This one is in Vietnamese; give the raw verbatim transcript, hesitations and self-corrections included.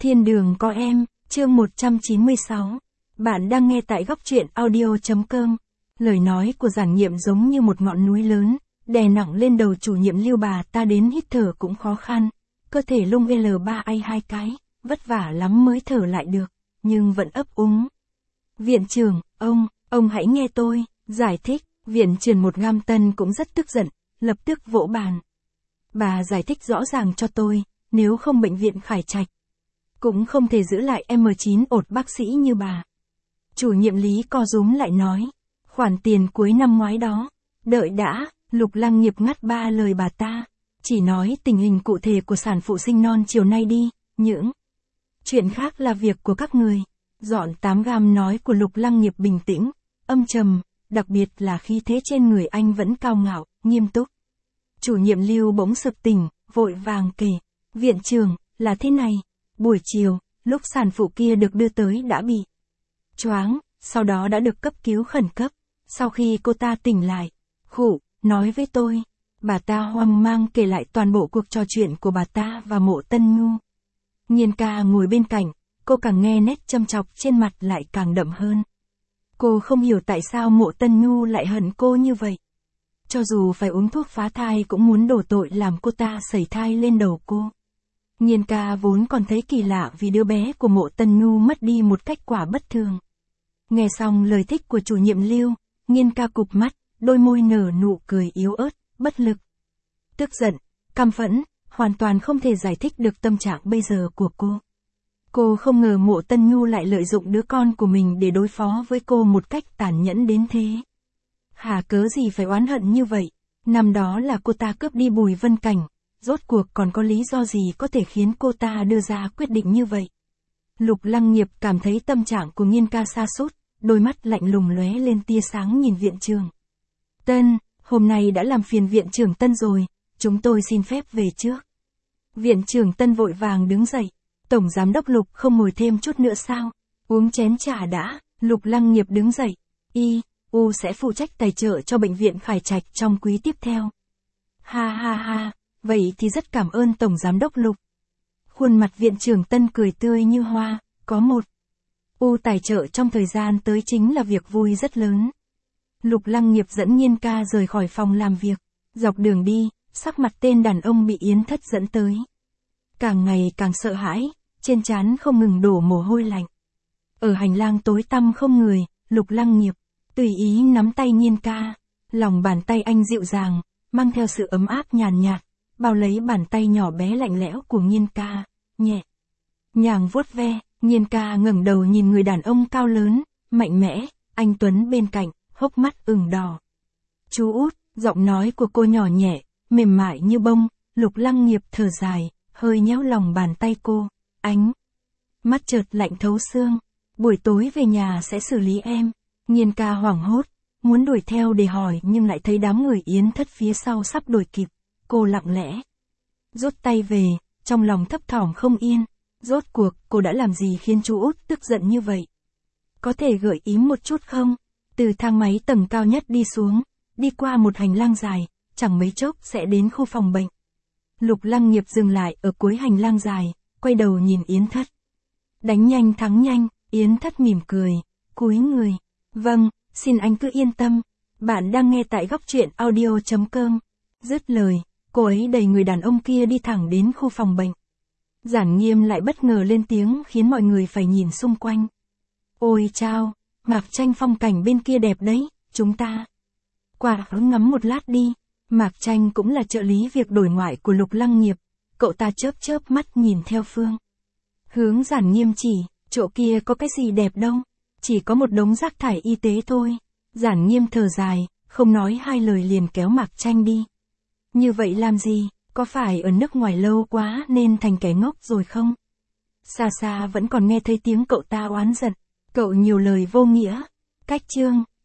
Thiên đường có em, chương một trăm chín mươi sáu. Bạn đang nghe tại góc truyện audio.com. Lời nói của giản nhiệm giống như một ngọn núi lớn, đè nặng lên đầu chủ nhiệm Lưu bà ta đến hít thở cũng khó khăn. Cơ thể lung L ba A hai cái, vất vả lắm mới thở lại được, nhưng vẫn ấp úng. Viện trưởng, ông, ông hãy nghe tôi, giải thích. Viện trưởng một Gam Tân cũng rất tức giận, lập tức vỗ bàn. Bà giải thích rõ ràng cho tôi, nếu không bệnh viện Khải Trạch cũng không thể giữ lại M chín ột bác sĩ như bà. Chủ nhiệm Lý co rúm lại nói, khoản tiền cuối năm ngoái đó, đợi đã, Lục Lăng Nghiệp ngắt ba lời bà ta, chỉ nói tình hình cụ thể của sản phụ sinh non chiều nay đi, những chuyện khác là việc của các người. Dọn tám gam nói của Lục Lăng Nghiệp bình tĩnh, âm trầm, đặc biệt là khí thế trên người anh vẫn cao ngạo, nghiêm túc. Chủ nhiệm Lưu bỗng sực tỉnh, vội vàng kể, viện trưởng, là thế này. Buổi chiều, lúc sản phụ kia được đưa tới đã bị choáng, sau đó đã được cấp cứu khẩn cấp. Sau khi cô ta tỉnh lại, khụ, nói với tôi, bà ta hoang mang kể lại toàn bộ cuộc trò chuyện của bà ta và Mộ Tân Nhu. Nhiên ca ngồi bên cạnh, cô càng nghe nét châm chọc trên mặt lại càng đậm hơn. Cô không hiểu tại sao Mộ Tân Nhu lại hận cô như vậy. Cho dù phải uống thuốc phá thai cũng muốn đổ tội làm cô ta sẩy thai lên đầu cô. Nhiên ca vốn còn thấy kỳ lạ vì đứa bé của Mộ Tân Nhu mất đi một cách quả bất thường. Nghe xong lời thích của chủ nhiệm Lưu, Nhiên ca cụp mắt, đôi môi nở nụ cười yếu ớt, bất lực. Tức giận, căm phẫn, hoàn toàn không thể giải thích được tâm trạng bây giờ của cô. Cô không ngờ Mộ Tân Nhu lại lợi dụng đứa con của mình để đối phó với cô một cách tàn nhẫn đến thế. Hà cớ gì phải oán hận như vậy, năm đó là cô ta cướp đi Bùi Vân Cảnh. Rốt cuộc còn có lý do gì có thể khiến cô ta đưa ra quyết định như vậy? Lục Lăng Nghiệp cảm thấy tâm trạng của Nhiên ca sa sút, đôi mắt lạnh lùng lóe lên tia sáng nhìn viện trưởng Tân, hôm nay đã làm phiền viện trưởng Tân rồi, chúng tôi xin phép về trước. Viện trưởng Tân vội vàng đứng dậy, tổng giám đốc Lục không ngồi thêm chút nữa sao? Uống chén trà đã. Lục Lăng Nghiệp đứng dậy, y, u sẽ phụ trách tài trợ cho bệnh viện Khải Trạch trong quý tiếp theo. Ha ha ha. Vậy thì rất cảm ơn Tổng Giám đốc Lục. Khuôn mặt viện trưởng Tân cười tươi như hoa, có một U tài trợ trong thời gian tới chính là việc vui rất lớn. Lục Lăng Nghiệp dẫn Nhiên ca rời khỏi phòng làm việc. Dọc đường đi, sắc mặt tên đàn ông bị Yến Thất dẫn tới. Càng ngày càng sợ hãi, trên trán không ngừng đổ mồ hôi lạnh. Ở hành lang tối tăm không người, Lục Lăng Nghiệp tùy ý nắm tay Nhiên ca. Lòng bàn tay anh dịu dàng, mang theo sự ấm áp nhàn nhạt. Bao lấy bàn tay nhỏ bé lạnh lẽo của Nhiên ca, nhẹ nhàng vuốt ve. Nhiên ca ngẩng đầu nhìn người đàn ông cao lớn, mạnh mẽ, anh tuấn bên cạnh, hốc mắt ửng đỏ. Chú út, giọng nói của cô nhỏ nhẹ, mềm mại như bông. Lục Lăng Nghiệp thở dài, hơi nhéo lòng bàn tay cô, ánh mắt chợt lạnh thấu xương. Buổi tối về nhà sẽ xử lý em. Nhiên ca hoảng hốt, muốn đuổi theo để hỏi nhưng lại thấy đám người Yến Thất phía sau sắp đuổi kịp. Cô lặng lẽ rút tay về, trong lòng thấp thỏm không yên. Rốt cuộc, cô đã làm gì khiến chú út tức giận như vậy? Có thể gợi ý một chút không? Từ thang máy tầng cao nhất đi xuống, đi qua một hành lang dài, chẳng mấy chốc sẽ đến khu phòng bệnh. Lục Lăng Nghiệp dừng lại ở cuối hành lang dài, quay đầu nhìn Yến Thất. Đánh nhanh thắng nhanh, Yến Thất mỉm cười, cúi người. Vâng, xin anh cứ yên tâm. Bạn đang nghe tại góc truyện audio.com. Dứt lời, cô ấy đẩy người đàn ông kia đi thẳng đến khu phòng bệnh. Giản Nghiêm lại bất ngờ lên tiếng khiến mọi người phải nhìn xung quanh. Ôi chao, Mạc Tranh phong cảnh bên kia đẹp đấy, chúng ta qua hướng ngắm một lát đi. Mạc Tranh cũng là trợ lý việc đổi ngoại của Lục Lăng Nghiệp. Cậu ta chớp chớp mắt nhìn theo phương hướng Giản Nghiêm chỉ, chỗ kia có cái gì đẹp đâu, chỉ có một đống rác thải y tế thôi. Giản Nghiêm thở dài, không nói hai lời liền kéo Mạc Tranh đi. Như vậy làm gì, có phải ở nước ngoài lâu quá nên thành kẻ ngốc rồi không? Xa xa vẫn còn nghe thấy tiếng cậu ta oán giận, cậu nhiều lời vô nghĩa. Cách chương